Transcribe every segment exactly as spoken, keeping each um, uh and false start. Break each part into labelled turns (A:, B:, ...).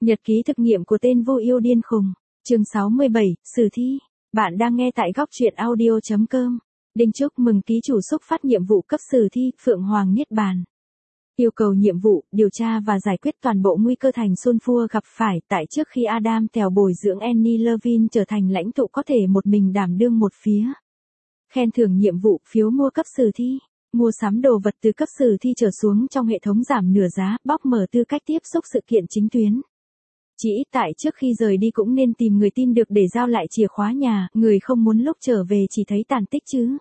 A: Nhật ký thực nghiệm của tên vô yêu điên khùng. Chương sáu mươi bảy, Sử thi. Bạn đang nghe tại góc truyện audio chấm com. Đinh chúc mừng ký chủ xúc phát nhiệm vụ cấp sử thi, Phượng Hoàng Niết Bàn. Yêu cầu nhiệm vụ, điều tra và giải quyết toàn bộ nguy cơ thành Sulfur gặp phải tại trước khi Adam Tèo bồi dưỡng Annie Levin trở thành lãnh tụ có thể một mình đảm đương một phía. Khen thưởng nhiệm vụ, phiếu mua cấp sử thi. Mua sắm đồ vật từ cấp sử thi trở xuống trong hệ thống giảm nửa giá, bóc mở tư cách tiếp xúc sự kiện chính tuyến. Chỉ ít tại trước khi rời đi cũng nên tìm người tin được để giao lại chìa khóa nhà, người không muốn lúc trở về chỉ thấy tàn tích chứ.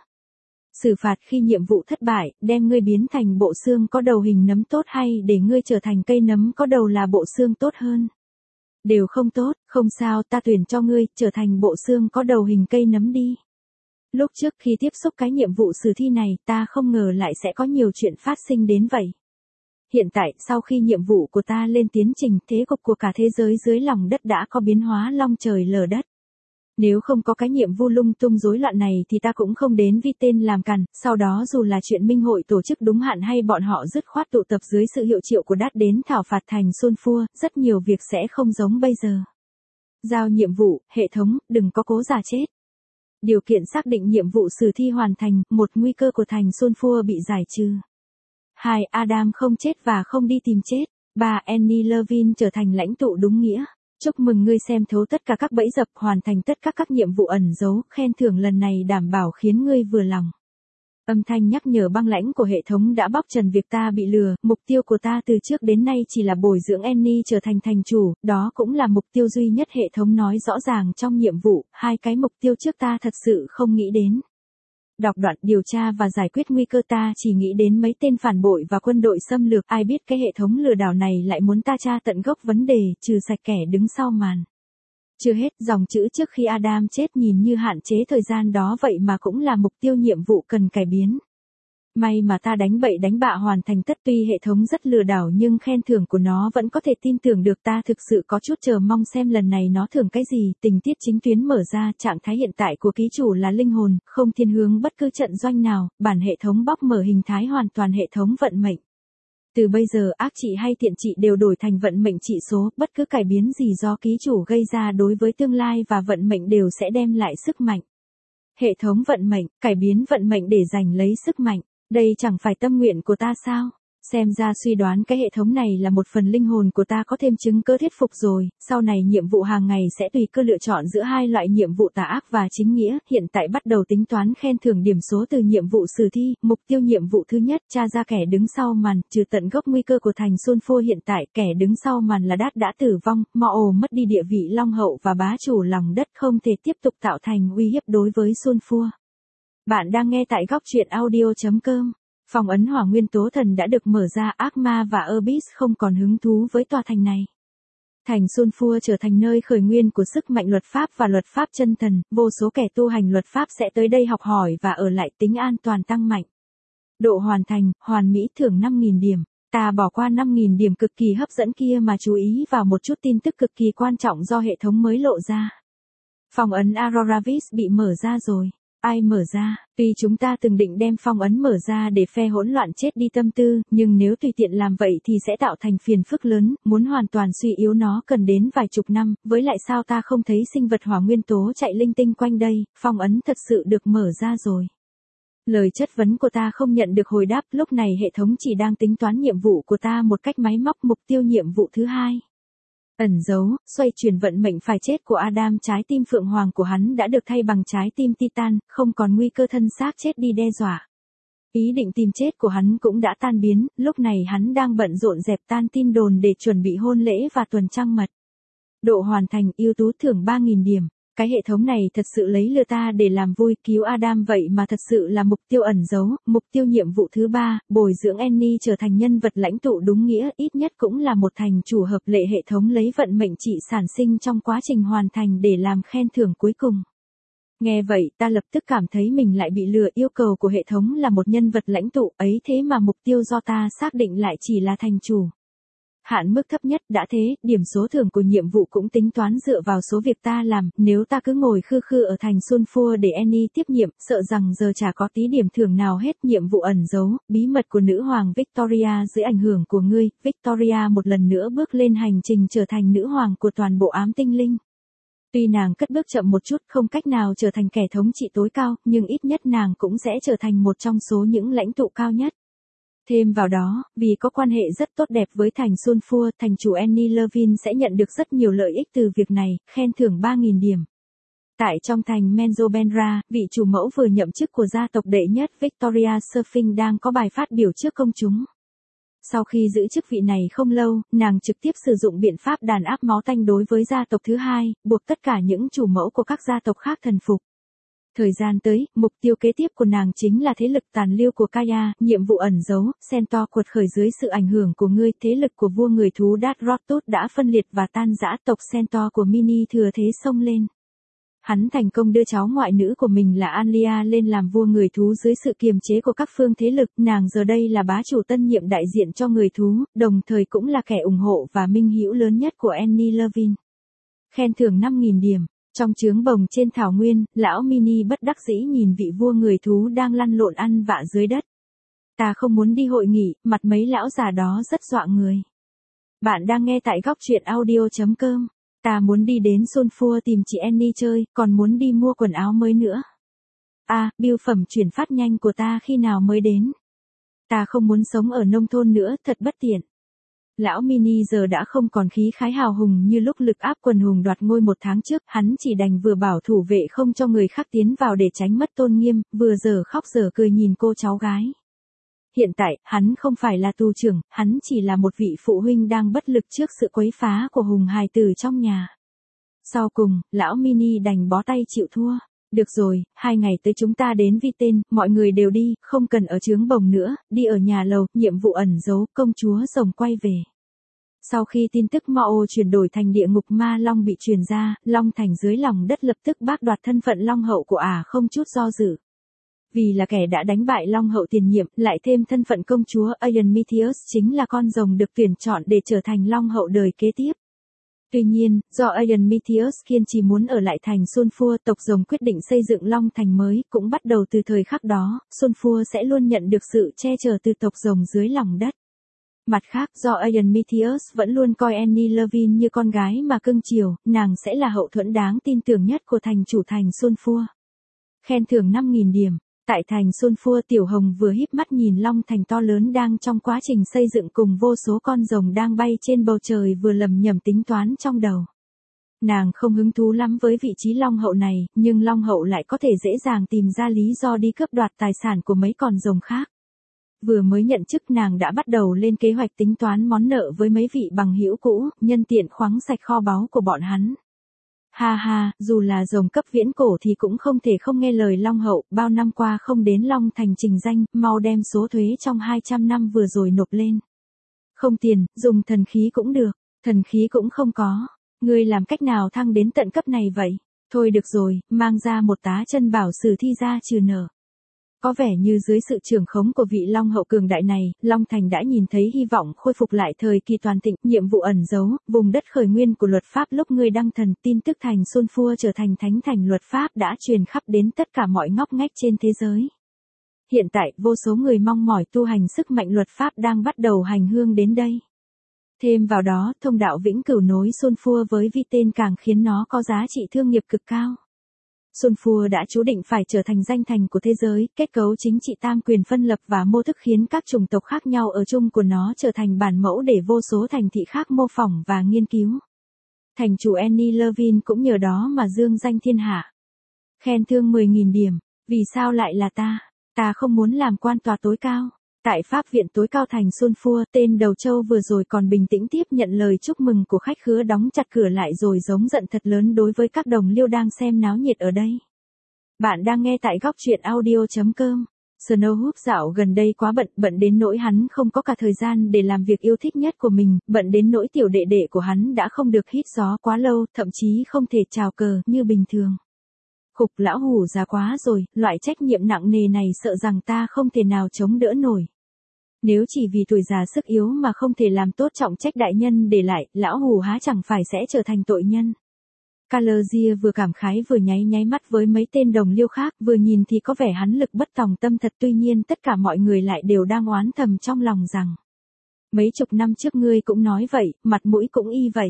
A: Xử phạt khi nhiệm vụ thất bại, đem ngươi biến thành bộ xương có đầu hình nấm tốt hay để ngươi trở thành cây nấm có đầu là bộ xương tốt hơn. Đều không tốt, không sao, ta tuyển cho ngươi, trở thành bộ xương có đầu hình cây nấm đi. Lúc trước khi tiếp xúc cái nhiệm vụ sử thi này, ta không ngờ lại sẽ có nhiều chuyện phát sinh đến vậy. Hiện tại, sau khi nhiệm vụ của ta lên tiến trình, thế cục của cả thế giới dưới lòng đất đã có biến hóa long trời lở đất. Nếu không có cái nhiệm vụ lung tung rối loạn này thì ta cũng không đến vi tên làm cằn, sau đó dù là chuyện minh hội tổ chức đúng hạn hay bọn họ dứt khoát tụ tập dưới sự hiệu triệu của Đát đến thảo phạt thành Sulfur, rất nhiều việc sẽ không giống bây giờ. Giao nhiệm vụ, hệ thống, đừng có cố giả chết. Điều kiện xác định nhiệm vụ sử thi hoàn thành, một nguy cơ của thành Sulfur bị giải trừ. hai Adam không chết và không đi tìm chết. ba Annie Levin trở thành lãnh tụ đúng nghĩa. Chúc mừng ngươi xem thấu tất cả các bẫy dập, hoàn thành tất cả các nhiệm vụ ẩn giấu, khen thưởng lần này đảm bảo khiến ngươi vừa lòng. Âm thanh nhắc nhở băng lãnh của hệ thống đã bóc trần việc ta bị lừa, mục tiêu của ta từ trước đến nay chỉ là bồi dưỡng Annie trở thành thành chủ, đó cũng là mục tiêu duy nhất hệ thống nói rõ ràng trong nhiệm vụ, hai cái mục tiêu trước ta thật sự không nghĩ đến. Đọc đoạn điều tra và giải quyết nguy cơ ta chỉ nghĩ đến mấy tên phản bội và quân đội xâm lược, ai biết cái hệ thống lừa đảo này lại muốn ta tra tận gốc vấn đề, trừ sạch kẻ đứng sau màn. Chưa hết, dòng chữ trước khi Adam chết nhìn như hạn chế thời gian đó vậy mà cũng là mục tiêu nhiệm vụ cần cải biến. May mà ta đánh bậy đánh bạ hoàn thành tất, tuy hệ thống rất lừa đảo nhưng khen thưởng của nó vẫn có thể tin tưởng được, ta thực sự có chút chờ mong xem lần này nó thưởng cái gì. Tình tiết chính tuyến mở ra, trạng thái hiện tại của ký chủ là linh hồn, không thiên hướng bất cứ trận doanh nào, bản hệ thống bóc mở hình thái hoàn toàn hệ thống vận mệnh. Từ bây giờ ác trị hay thiện trị đều đổi thành vận mệnh trị số, bất cứ cải biến gì do ký chủ gây ra đối với tương lai và vận mệnh đều sẽ đem lại sức mạnh. Hệ thống vận mệnh, cải biến vận mệnh để giành lấy sức mạnh. Đây chẳng phải tâm nguyện của ta sao? Xem ra suy đoán cái hệ thống này là một phần linh hồn của ta có thêm chứng cơ thuyết phục rồi, sau này nhiệm vụ hàng ngày sẽ tùy cơ lựa chọn giữa hai loại nhiệm vụ tà ác và chính nghĩa, hiện tại bắt đầu tính toán khen thưởng điểm số từ nhiệm vụ sử thi, mục tiêu nhiệm vụ thứ nhất, tra ra kẻ đứng sau màn, trừ tận gốc nguy cơ của thành Sulfur hiện tại, kẻ đứng sau màn là Đát đã tử vong, Mao mất đi địa vị long hậu và bá chủ lòng đất không thể tiếp tục tạo thành uy hiếp đối với Sulfur. Bạn đang nghe tại góc truyện audio chấm com. Phong ấn hỏa nguyên tố thần đã được mở ra, ác ma và Abyss không còn hứng thú với tòa thành này. Thành Sulfur trở thành nơi khởi nguyên của sức mạnh luật pháp và luật pháp chân thần, vô số kẻ tu hành luật pháp sẽ tới đây học hỏi và ở lại, tính an toàn tăng mạnh. Độ hoàn thành, hoàn mỹ thưởng năm nghìn điểm. Ta bỏ qua năm nghìn điểm cực kỳ hấp dẫn kia mà chú ý vào một chút tin tức cực kỳ quan trọng do hệ thống mới lộ ra. Phong ấn Auroravis bị mở ra rồi. Ai mở ra? Tuy chúng ta từng định đem phong ấn mở ra để phe hỗn loạn chết đi tâm tư, nhưng nếu tùy tiện làm vậy thì sẽ tạo thành phiền phức lớn, muốn hoàn toàn suy yếu nó cần đến vài chục năm, với lại sao ta không thấy sinh vật hỏa nguyên tố chạy linh tinh quanh đây, phong ấn thật sự được mở ra rồi. Lời chất vấn của ta không nhận được hồi đáp, lúc này hệ thống chỉ đang tính toán nhiệm vụ của ta một cách máy móc. Mục tiêu nhiệm vụ thứ hai. Ẩn giấu, xoay chuyển vận mệnh phải chết của Adam, trái tim phượng hoàng của hắn đã được thay bằng trái tim Titan, không còn nguy cơ thân xác chết đi đe dọa. Ý định tìm chết của hắn cũng đã tan biến, lúc này hắn đang bận rộn dẹp tan tin đồn để chuẩn bị hôn lễ và tuần trăng mật. Độ hoàn thành, ưu tú thưởng ba nghìn điểm. Cái hệ thống này thật sự lấy lừa ta để làm vui, cứu Adam vậy mà thật sự là mục tiêu ẩn giấu. Mục tiêu nhiệm vụ thứ ba, bồi dưỡng Annie trở thành nhân vật lãnh tụ đúng nghĩa, ít nhất cũng là một thành chủ hợp lệ, hệ thống lấy vận mệnh trị sản sinh trong quá trình hoàn thành để làm khen thưởng cuối cùng. Nghe vậy ta lập tức cảm thấy mình lại bị lừa, yêu cầu của hệ thống là một nhân vật lãnh tụ ấy thế mà mục tiêu do ta xác định lại chỉ là thành chủ. Hạn mức thấp nhất đã thế, điểm số thưởng của nhiệm vụ cũng tính toán dựa vào số việc ta làm, nếu ta cứ ngồi khư khư ở thành Sulfur để Annie tiếp nhiệm, sợ rằng giờ chả có tí điểm thưởng nào hết. Nhiệm vụ ẩn giấu, bí mật của nữ hoàng Victoria dưới ảnh hưởng của ngươi. Victoria một lần nữa bước lên hành trình trở thành nữ hoàng của toàn bộ ám tinh linh. Tuy nàng cất bước chậm một chút, không cách nào trở thành kẻ thống trị tối cao, nhưng ít nhất nàng cũng sẽ trở thành một trong số những lãnh tụ cao nhất. Thêm vào đó, vì có quan hệ rất tốt đẹp với thành Sulfur, thành chủ Annie Levin sẽ nhận được rất nhiều lợi ích từ việc này, khen thưởng ba nghìn điểm. Tại trong thành Menzoberranzan, vị chủ mẫu vừa nhậm chức của gia tộc đệ nhất Victoria Surfing đang có bài phát biểu trước công chúng. Sau khi giữ chức vị này không lâu, nàng trực tiếp sử dụng biện pháp đàn áp máu tanh đối với gia tộc thứ hai, buộc tất cả những chủ mẫu của các gia tộc khác thần phục. Thời gian tới, mục tiêu kế tiếp của nàng chính là thế lực tàn lưu của Kaya, nhiệm vụ ẩn giấu, Centaur quật khởi dưới sự ảnh hưởng của ngươi, thế lực của vua người thú Darrotus đã phân liệt và tan rã, tộc Centaur của Mini thừa thế xông lên. Hắn thành công đưa cháu ngoại nữ của mình là Alia lên làm vua người thú dưới sự kiềm chế của các phương thế lực, nàng giờ đây là bá chủ tân nhiệm đại diện cho người thú, đồng thời cũng là kẻ ủng hộ và minh hữu lớn nhất của Annie Levin. Khen thưởng năm nghìn điểm. Trong trướng bồng trên thảo nguyên, lão Mini bất đắc dĩ nhìn vị vua người thú đang lăn lộn ăn vạ dưới đất. Ta không muốn đi hội nghị, mặt mấy lão già đó rất dọa người. Bạn đang nghe tại góc truyện audio chấm com. Ta muốn đi đến Sulfur tìm chị Annie chơi, còn muốn đi mua quần áo mới nữa. À, bưu phẩm chuyển phát nhanh của ta khi nào mới đến? Ta không muốn sống ở nông thôn nữa, thật bất tiện. Lão Mini giờ đã không còn khí khái hào hùng như lúc lực áp quần hùng đoạt ngôi một tháng trước, hắn chỉ đành vừa bảo thủ vệ không cho người khác tiến vào để tránh mất tôn nghiêm, vừa giờ khóc giờ cười nhìn cô cháu gái. Hiện tại, hắn không phải là tù trưởng, hắn chỉ là một vị phụ huynh đang bất lực trước sự quấy phá của hùng hài tử trong nhà. Sau cùng, lão Mini đành bó tay chịu thua. Được rồi, hai ngày tới chúng ta đến Vi tên, mọi người đều đi, không cần ở trướng bồng nữa, đi ở nhà lầu, nhiệm vụ ẩn giấu, công chúa rồng quay về. Sau khi tin tức Mao chuyển đổi thành địa ngục ma long bị truyền ra, Long Thành dưới lòng đất lập tức bác đoạt thân phận Long Hậu của ả không chút do dự. Vì là kẻ đã đánh bại Long Hậu tiền nhiệm, lại thêm thân phận công chúa, Aeon Meteus chính là con rồng được tuyển chọn để trở thành Long Hậu đời kế tiếp. Tuy nhiên, do Aeon Meteus kiên trì muốn ở lại thành Sulfur, tộc rồng quyết định xây dựng Long Thành mới, cũng bắt đầu từ thời khắc đó, Sulfur sẽ luôn nhận được sự che chở từ tộc rồng dưới lòng đất. Mặt khác, do Aeon Meteus vẫn luôn coi Annie Levin như con gái mà cưng chiều, nàng sẽ là hậu thuẫn đáng tin tưởng nhất của thành chủ thành Sulfur. Khen thưởng năm nghìn điểm. Tại thành Sulfur, Tiểu Hồng vừa híp mắt nhìn Long Thành to lớn đang trong quá trình xây dựng cùng vô số con rồng đang bay trên bầu trời vừa lầm nhầm tính toán trong đầu. Nàng không hứng thú lắm với vị trí Long Hậu này, nhưng Long Hậu lại có thể dễ dàng tìm ra lý do đi cướp đoạt tài sản của mấy con rồng khác. Vừa mới nhận chức nàng đã bắt đầu lên kế hoạch tính toán món nợ với mấy vị bằng hữu cũ, nhân tiện khoáng sạch kho báu của bọn hắn. Ha ha, dù là rồng cấp viễn cổ thì cũng không thể không nghe lời Long Hậu, bao năm qua không đến Long Thành trình danh, mau đem số thuế trong hai trăm năm vừa rồi nộp lên. Không tiền, dùng thần khí cũng được, thần khí cũng không có. Ngươi làm cách nào thăng đến tận cấp này vậy? Thôi được rồi, mang ra một tá chân bảo sử thi ra trừ nợ. Có vẻ như dưới sự trưởng khống của vị Long Hậu cường đại này, Long Thành đã nhìn thấy hy vọng khôi phục lại thời kỳ toàn thịnh, nhiệm vụ ẩn giấu, vùng đất khởi nguyên của luật pháp lúc ngươi đăng thần, tin tức thành Sulfur trở thành thánh thành luật pháp đã truyền khắp đến tất cả mọi ngóc ngách trên thế giới. Hiện tại, vô số người mong mỏi tu hành sức mạnh luật pháp đang bắt đầu hành hương đến đây. Thêm vào đó, thông đạo vĩnh cửu nối Sulfur với Vi tên càng khiến nó có giá trị thương nghiệp cực cao. Sulfur đã chú định phải trở thành danh thành của thế giới, kết cấu chính trị tam quyền phân lập và mô thức khiến các chủng tộc khác nhau ở chung của nó trở thành bản mẫu để vô số thành thị khác mô phỏng và nghiên cứu. Thành chủ Annie Levin cũng nhờ đó mà dương danh thiên hạ. Khen thưởng mười nghìn điểm, vì sao lại là ta? Ta không muốn làm quan tòa tối cao. Tại Pháp viện tối cao thành Sulfur, tên đầu trâu vừa rồi còn bình tĩnh tiếp nhận lời chúc mừng của khách khứa, đóng chặt cửa lại rồi giống giận thật lớn đối với các đồng liêu đang xem náo nhiệt ở đây. Bạn đang nghe tại góc truyện audio chấm com. Snowhoof dạo gần đây quá bận, bận đến nỗi hắn không có cả thời gian để làm việc yêu thích nhất của mình, bận đến nỗi tiểu đệ đệ của hắn đã không được hít gió quá lâu, thậm chí không thể chào cờ như bình thường. Khục, lão hủ già quá rồi, loại trách nhiệm nặng nề này sợ rằng ta không thể nào chống đỡ nổi. Nếu chỉ vì tuổi già sức yếu mà không thể làm tốt trọng trách đại nhân để lại, lão hù há chẳng phải sẽ trở thành tội nhân. Calleria vừa cảm khái vừa nháy nháy mắt với mấy tên đồng liêu khác, vừa nhìn thì có vẻ hắn lực bất tòng tâm thật, tuy nhiên tất cả mọi người lại đều đang oán thầm trong lòng rằng. Mấy chục năm trước ngươi cũng nói vậy, mặt mũi cũng y vậy.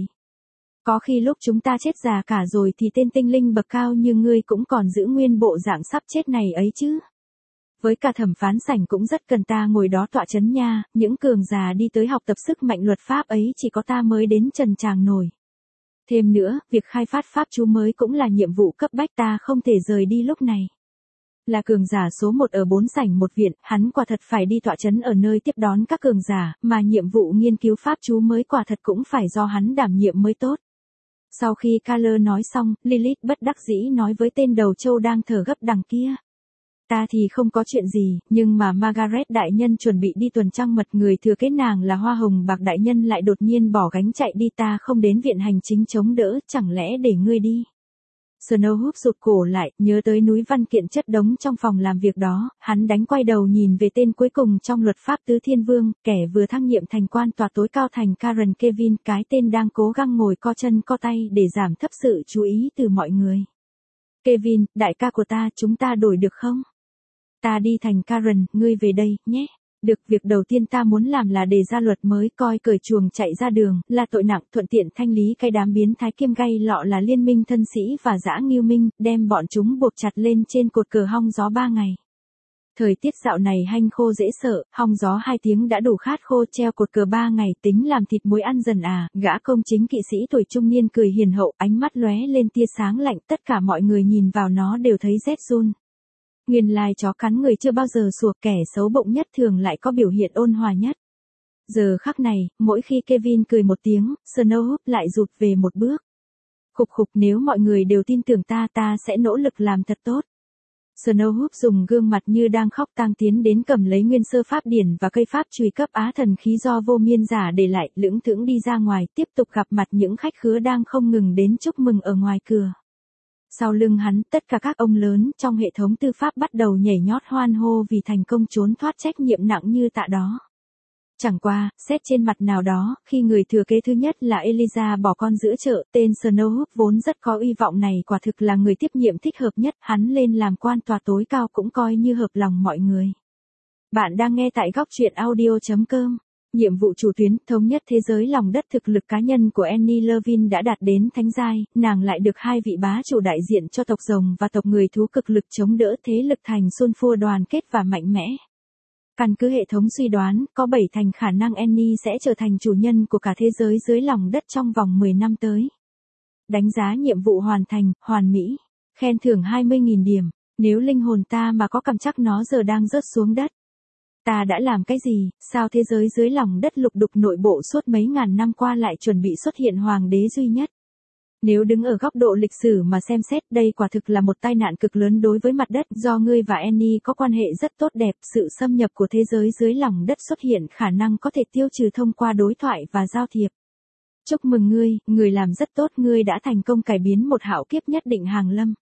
A: Có khi lúc chúng ta chết già cả rồi thì tên tinh linh bậc cao như ngươi cũng còn giữ nguyên bộ dạng sắp chết này ấy chứ. Với cả thẩm phán sảnh cũng rất cần ta ngồi đó tọa chấn nha, những cường già đi tới học tập sức mạnh luật pháp ấy chỉ có ta mới đến trần tràng nổi. Thêm nữa, việc khai phát pháp chú mới cũng là nhiệm vụ cấp bách ta không thể rời đi lúc này. Là cường giả số một ở bốn sảnh một viện, hắn quả thật phải đi tọa chấn ở nơi tiếp đón các cường giả, mà nhiệm vụ nghiên cứu pháp chú mới quả thật cũng phải do hắn đảm nhiệm mới tốt. Sau khi Carler nói xong, Lilith bất đắc dĩ nói với tên đầu trâu đang thở gấp đằng kia. Ta thì không có chuyện gì, nhưng mà Margaret đại nhân chuẩn bị đi tuần trăng mật, người thừa kế nàng là Hoa Hồng Bạc đại nhân lại đột nhiên bỏ gánh chạy đi, ta không đến viện hành chính chống đỡ, chẳng lẽ để ngươi đi. Snowhoop rụt cổ lại, nhớ tới núi văn kiện chất đống trong phòng làm việc đó, hắn đánh quay đầu nhìn về tên cuối cùng trong luật pháp Tứ Thiên Vương, kẻ vừa thăng nhiệm thành quan tòa tối cao thành Karen Kevin, cái tên đang cố gắng ngồi co chân co tay để giảm thấp sự chú ý từ mọi người. Kevin, đại ca của ta, chúng ta đổi được không? Ta đi thành Karen, ngươi về đây, nhé. Được, việc đầu tiên ta muốn làm là đề ra luật mới, coi cởi chuồng chạy ra đường, là tội nặng, thuận tiện thanh lý cái đám biến thái kiêm gay lọ là liên minh thân sĩ và dã nghiêu minh, đem bọn chúng buộc chặt lên trên cột cờ hong gió ba ngày. Thời tiết dạo này hanh khô dễ sợ, hong gió hai tiếng đã đủ khát khô, treo cột cờ ba ngày tính làm thịt muối ăn dần à, gã công chính kỵ sĩ tuổi trung niên cười hiền hậu, ánh mắt lóe lên tia sáng lạnh, tất cả mọi người nhìn vào nó đều thấy rét run. Nguyên lai chó cắn người chưa bao giờ sủa, kẻ xấu bụng nhất thường lại có biểu hiện ôn hòa nhất. Giờ khắc này, mỗi khi Kevin cười một tiếng, Snowhoop lại rụt về một bước. Khục khục, nếu mọi người đều tin tưởng ta, ta sẽ nỗ lực làm thật tốt. Snowhoop dùng gương mặt như đang khóc tang tiến đến cầm lấy nguyên sơ pháp điển và cây pháp chùy cấp á thần khí do vô miên giả để lại, lững thững đi ra ngoài, tiếp tục gặp mặt những khách khứa đang không ngừng đến chúc mừng ở ngoài cửa. Sau lưng hắn, tất cả các ông lớn trong hệ thống tư pháp bắt đầu nhảy nhót hoan hô vì thành công trốn thoát trách nhiệm nặng như tạ đó. Chẳng qua, xét trên mặt nào đó, khi người thừa kế thứ nhất là Eliza bỏ con giữa chợ, tên Snowhoop vốn rất có uy vọng này quả thực là người tiếp nhiệm thích hợp nhất, hắn lên làm quan tòa tối cao cũng coi như hợp lòng mọi người. Bạn đang nghe tại góc truyện audio chấm com. Nhiệm vụ chủ tuyến, thống nhất thế giới lòng đất. Thực lực cá nhân của Annie Levin đã đạt đến thánh giai, nàng lại được hai vị bá chủ đại diện cho tộc rồng và tộc người thú cực lực chống đỡ, thế lực thành Sulfur đoàn kết và mạnh mẽ. Căn cứ hệ thống suy đoán, có bảy thành khả năng Annie sẽ trở thành chủ nhân của cả thế giới dưới lòng đất trong vòng mười năm tới. Đánh giá nhiệm vụ hoàn thành, hoàn mỹ. Khen thưởng hai mươi nghìn điểm. Nếu linh hồn ta mà có cảm chắc nó giờ đang rớt xuống đất. Ta đã làm cái gì, sao thế giới dưới lòng đất lục đục nội bộ suốt mấy ngàn năm qua lại chuẩn bị xuất hiện hoàng đế duy nhất? Nếu đứng ở góc độ lịch sử mà xem xét, đây quả thực là một tai nạn cực lớn đối với mặt đất, do ngươi và Annie có quan hệ rất tốt đẹp, sự xâm nhập của thế giới dưới lòng đất xuất hiện khả năng có thể tiêu trừ thông qua đối thoại và giao thiệp. Chúc mừng ngươi, người làm rất tốt, ngươi đã thành công cải biến một hạo kiếp nhất định hàng lâm.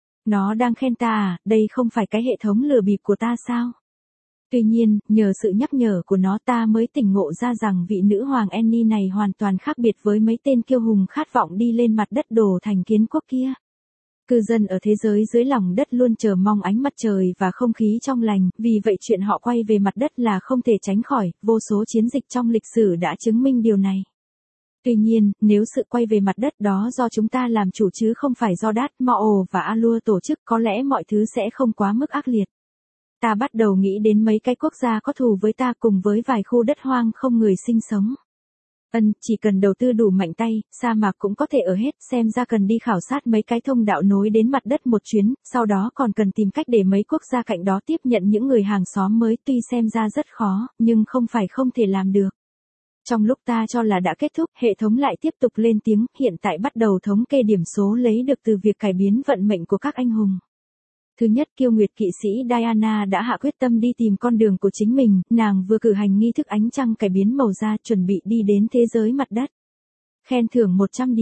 A: Nó đang khen ta à, đây không phải cái hệ thống lừa bịp của ta sao? Tuy nhiên, nhờ sự nhắc nhở của nó ta mới tỉnh ngộ ra rằng vị nữ hoàng Annie này hoàn toàn khác biệt với mấy tên kiêu hùng khát vọng đi lên mặt đất đổ thành kiến quốc kia. Cư dân ở thế giới dưới lòng đất luôn chờ mong ánh mặt trời và không khí trong lành, vì vậy chuyện họ quay về mặt đất là không thể tránh khỏi, vô số chiến dịch trong lịch sử đã chứng minh điều này. Tuy nhiên, nếu sự quay về mặt đất đó do chúng ta làm chủ chứ không phải do Darth Maul và Alua tổ chức, có lẽ mọi thứ sẽ không quá mức ác liệt. Ta bắt đầu nghĩ đến mấy cái quốc gia có thù với ta cùng với vài khu đất hoang không người sinh sống. Ân, chỉ cần đầu tư đủ mạnh tay, sa mạc cũng có thể ở hết, xem ra cần đi khảo sát mấy cái thông đạo nối đến mặt đất một chuyến, sau đó còn cần tìm cách để mấy quốc gia cạnh đó tiếp nhận những người hàng xóm mới, tuy xem ra rất khó, nhưng không phải không thể làm được. Trong lúc ta cho là đã kết thúc, hệ thống lại tiếp tục lên tiếng, hiện tại bắt đầu thống kê điểm số lấy được từ việc cải biến vận mệnh của các anh hùng. Thứ nhất, kiêu nguyệt kỵ sĩ Diana đã hạ quyết tâm đi tìm con đường của chính mình, nàng vừa cử hành nghi thức ánh trăng cải biến màu da, chuẩn bị đi đến thế giới mặt đất. Khen thưởng một trăm điểm.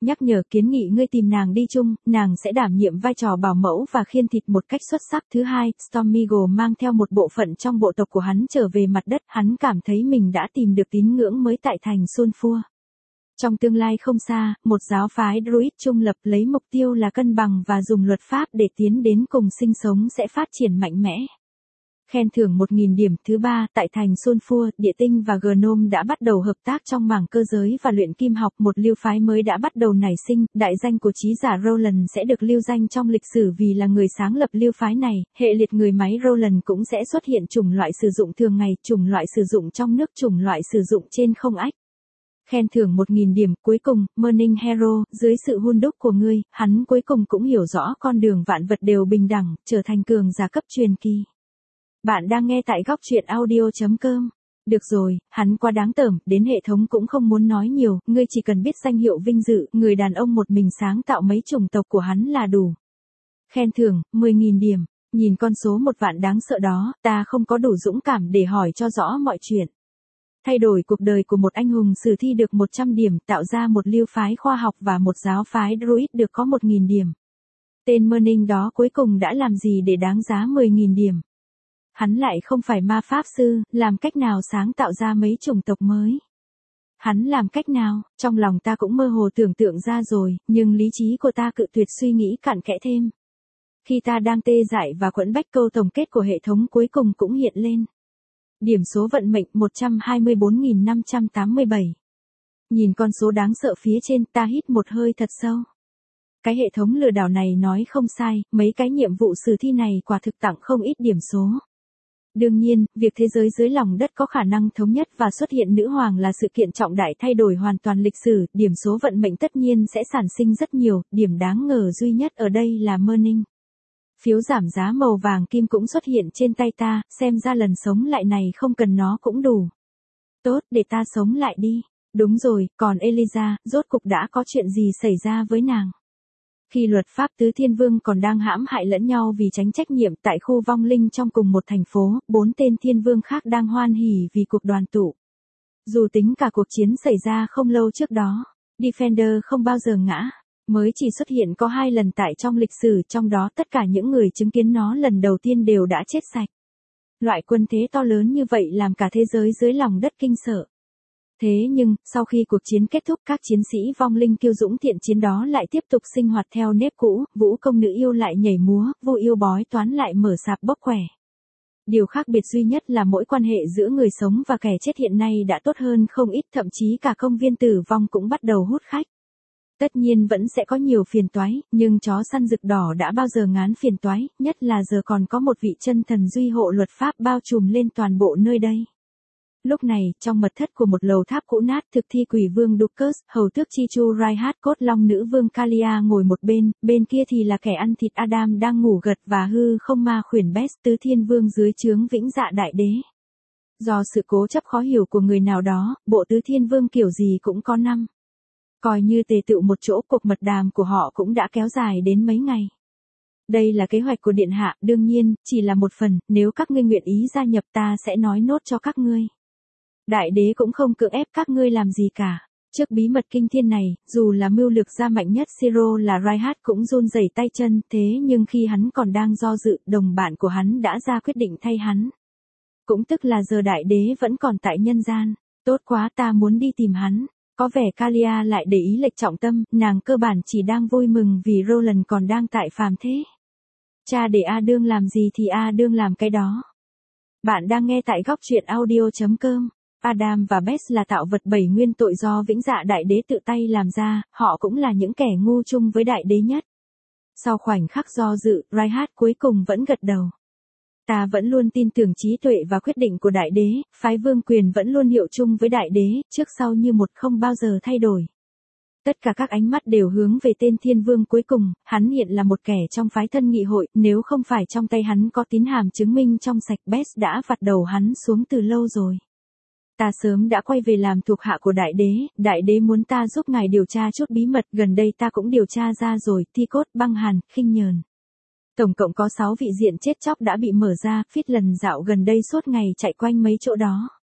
A: Nhắc nhở kiến nghị ngươi tìm nàng đi chung, nàng sẽ đảm nhiệm vai trò bảo mẫu và khiên thịt một cách xuất sắc. Thứ hai, Storm Eagle mang theo một bộ phận trong bộ tộc của hắn trở về mặt đất, hắn cảm thấy mình đã tìm được tín ngưỡng mới tại thành Sulfur. Trong tương lai không xa, một giáo phái Druid trung lập lấy mục tiêu là cân bằng và dùng luật pháp để tiến đến cùng sinh sống sẽ phát triển mạnh mẽ. Khen thưởng một nghìn điểm. Thứ ba, tại thành Sulfur, địa tinh và Gnome đã bắt đầu hợp tác trong mảng cơ giới và luyện kim học. Một lưu phái mới đã bắt đầu nảy sinh, đại danh của trí giả Roland sẽ được lưu danh trong lịch sử vì là người sáng lập lưu phái này. Hệ liệt người máy Roland cũng sẽ xuất hiện chủng loại sử dụng thường ngày, chủng loại sử dụng trong nước, chủng loại sử dụng trên không ách. Khen thưởng một nghìn điểm. Cuối cùng, Morning Hero, dưới sự hun đúc của ngươi, hắn cuối cùng cũng hiểu rõ con đường vạn vật đều bình đẳng, trở thành cường giả cấp truyền kỳ. Bạn đang nghe tại góc truyện audio chấm com. Được rồi, hắn quá đáng tởm, đến hệ thống cũng không muốn nói nhiều, ngươi chỉ cần biết danh hiệu vinh dự, người đàn ông một mình sáng tạo mấy chủng tộc của hắn là đủ. Khen thưởng, mười nghìn điểm. Nhìn con số một vạn đáng sợ đó, ta không có đủ dũng cảm để hỏi cho rõ mọi chuyện. Thay đổi cuộc đời của một anh hùng sử thi được một trăm điểm, tạo ra một lưu phái khoa học và một giáo phái Druid được có một nghìn điểm. Tên Merning đó cuối cùng đã làm gì để đáng giá mười nghìn điểm? Hắn lại không phải ma pháp sư, làm cách nào sáng tạo ra mấy chủng tộc mới? Hắn làm cách nào? Trong lòng ta cũng mơ hồ tưởng tượng ra rồi, nhưng lý trí của ta cự tuyệt suy nghĩ cặn kẽ thêm. Khi ta đang tê dại và quẫn bách, câu tổng kết của hệ thống cuối cùng cũng hiện lên. Điểm số vận mệnh một trăm hai mươi bốn nghìn năm trăm tám mươi bảy. Nhìn con số đáng sợ phía trên, ta hít một hơi thật sâu. Cái hệ thống lừa đảo này nói không sai, mấy cái nhiệm vụ sử thi này quả thực tặng không ít điểm số. Đương nhiên, việc thế giới dưới lòng đất có khả năng thống nhất và xuất hiện nữ hoàng là sự kiện trọng đại thay đổi hoàn toàn lịch sử, điểm số vận mệnh tất nhiên sẽ sản sinh rất nhiều, điểm đáng ngờ duy nhất ở đây là Merning. Phiếu giảm giá màu vàng kim cũng xuất hiện trên tay ta, xem ra lần sống lại này không cần nó cũng đủ. Tốt, để ta sống lại đi. Đúng rồi, còn Eliza, rốt cục đã có chuyện gì xảy ra với nàng? Khi luật pháp tứ thiên vương còn đang hãm hại lẫn nhau vì tránh trách nhiệm tại khu vong linh trong cùng một thành phố, bốn tên thiên vương khác đang hoan hỉ vì cuộc đoàn tụ. Dù tính cả cuộc chiến xảy ra không lâu trước đó, Defender không bao giờ ngã. Mới chỉ xuất hiện có hai lần tại trong lịch sử, trong đó tất cả những người chứng kiến nó lần đầu tiên đều đã chết sạch. Loại quân thế to lớn như vậy làm cả thế giới dưới lòng đất kinh sợ. Thế nhưng, sau khi cuộc chiến kết thúc, các chiến sĩ vong linh kiêu dũng thiện chiến đó lại tiếp tục sinh hoạt theo nếp cũ, vũ công nữ yêu lại nhảy múa, vô yêu bói toán lại mở sạp bốc khỏe. Điều khác biệt duy nhất là mỗi quan hệ giữa người sống và kẻ chết hiện nay đã tốt hơn không ít, thậm chí cả công viên tử vong cũng bắt đầu hút khách. Tất nhiên vẫn sẽ có nhiều phiền toái, nhưng chó săn rực đỏ đã bao giờ ngán phiền toái, nhất là giờ còn có một vị chân thần duy hộ luật pháp bao trùm lên toàn bộ nơi đây. Lúc này, trong mật thất của một lầu tháp cũ nát, thực thi quỷ vương Ducus, hầu tước Chi Chu Raihat, cốt long nữ vương Kalia ngồi một bên, bên kia thì là kẻ ăn thịt Adam đang ngủ gật và hư không ma khuyển Bess, tứ thiên vương dưới trướng vĩnh dạ đại đế. Do sự cố chấp khó hiểu của người nào đó, bộ tứ thiên vương kiểu gì cũng có năm. Coi như tề tựu một chỗ, cuộc mật đàm của họ cũng đã kéo dài đến mấy ngày. Đây là kế hoạch của điện hạ, đương nhiên, chỉ là một phần, nếu các ngươi nguyện ý gia nhập ta sẽ nói nốt cho các ngươi. Đại đế cũng không cưỡng ép các ngươi làm gì cả. Trước bí mật kinh thiên này, dù là mưu lược gia mạnh nhất Siro là Raihat cũng run rẩy tay chân, thế nhưng khi hắn còn đang do dự, đồng bạn của hắn đã ra quyết định thay hắn. Cũng tức là giờ đại đế vẫn còn tại nhân gian. Tốt quá, ta muốn đi tìm hắn. Có vẻ Kalia lại để ý lệch trọng tâm, nàng cơ bản chỉ đang vui mừng vì Roland còn đang tại phàm thế. Cha để A Đương làm gì thì A Đương làm cái đó. Bạn đang nghe tại góc truyện audio chấm com. Adam và Bess là tạo vật bảy nguyên tội do vĩnh dạ đại đế tự tay làm ra, họ cũng là những kẻ ngu chung với đại đế nhất. Sau khoảnh khắc do dự, Raihat cuối cùng vẫn gật đầu. Ta vẫn luôn tin tưởng trí tuệ và quyết định của đại đế, phái vương quyền vẫn luôn hiệu chung với đại đế, trước sau như một không bao giờ thay đổi. Tất cả các ánh mắt đều hướng về tên thiên vương cuối cùng, hắn hiện là một kẻ trong phái thân nghị hội, nếu không phải trong tay hắn có tín hàm chứng minh trong sạch, Bess đã vặt đầu hắn xuống từ lâu rồi. Ta sớm đã quay về làm thuộc hạ của đại đế, đại đế muốn ta giúp ngài điều tra chút bí mật, gần đây ta cũng điều tra ra rồi, thi cốt, băng hàn, khinh nhờn. Tổng cộng có sáu vị diện chết chóc đã bị mở ra, Phít lần dạo gần đây suốt ngày chạy quanh mấy chỗ đó.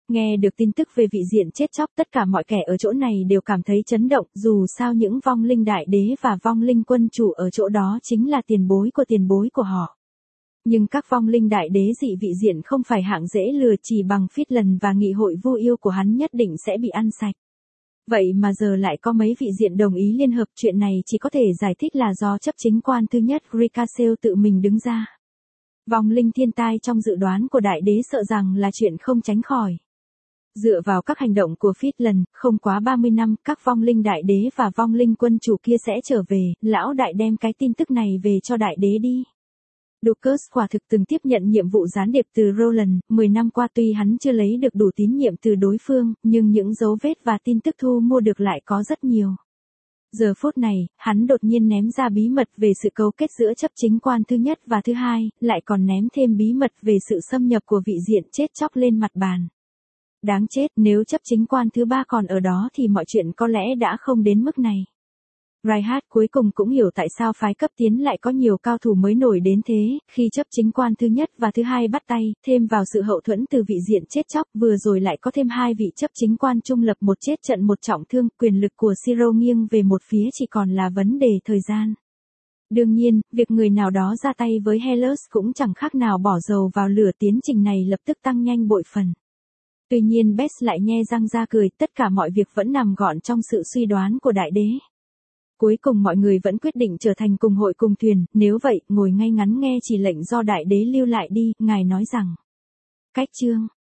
A: Nghe được tin tức về vị diện chết chóc, tất cả mọi kẻ ở chỗ này đều cảm thấy chấn động, dù sao những vong linh đại đế và vong linh quân chủ ở chỗ đó chính là tiền bối của tiền bối của họ. Nhưng các vong linh đại đế dị vị diện không phải hạng dễ lừa, chỉ bằng phít lần và nghị hội vô yêu của hắn nhất định sẽ bị ăn sạch. Vậy mà giờ lại có mấy vị diện đồng ý liên hợp, chuyện này chỉ có thể giải thích là do chấp chính quan thứ nhất Ricasale tự mình đứng ra. Vong linh thiên tai trong dự đoán của đại đế sợ rằng là chuyện không tránh khỏi. Dựa vào các hành động của phít lần, không quá ba mươi năm, các vong linh đại đế và vong linh quân chủ kia sẽ trở về, lão đại đem cái tin tức này về cho đại đế đi. Ducus quả thực từng tiếp nhận nhiệm vụ gián điệp từ Roland, mười năm qua tuy hắn chưa lấy được đủ tín nhiệm từ đối phương, nhưng những dấu vết và tin tức thu mua được lại có rất nhiều. Giờ phút này, hắn đột nhiên ném ra bí mật về sự cấu kết giữa chấp chính quan thứ nhất và thứ hai, lại còn ném thêm bí mật về sự xâm nhập của vị diện chết chóc lên mặt bàn. Đáng chết, nếu chấp chính quan thứ ba còn ở đó thì mọi chuyện có lẽ đã không đến mức này. Reinhardt cuối cùng cũng hiểu tại sao phái cấp tiến lại có nhiều cao thủ mới nổi đến thế, khi chấp chính quan thứ nhất và thứ hai bắt tay, thêm vào sự hậu thuẫn từ vị diện chết chóc, vừa rồi lại có thêm hai vị chấp chính quan trung lập, một chết trận một trọng thương, quyền lực của Siro nghiêng về một phía chỉ còn là vấn đề thời gian. Đương nhiên, việc người nào đó ra tay với Hellas cũng chẳng khác nào bỏ dầu vào lửa, tiến trình này lập tức tăng nhanh bội phần. Tuy nhiên Bess lại nhe răng ra cười, tất cả mọi việc vẫn nằm gọn trong sự suy đoán của đại đế. Cuối cùng mọi người vẫn quyết định trở thành cùng hội cùng thuyền, nếu vậy, ngồi ngay ngắn nghe chỉ lệnh do đại đế lưu lại đi, ngài nói rằng. Cách chương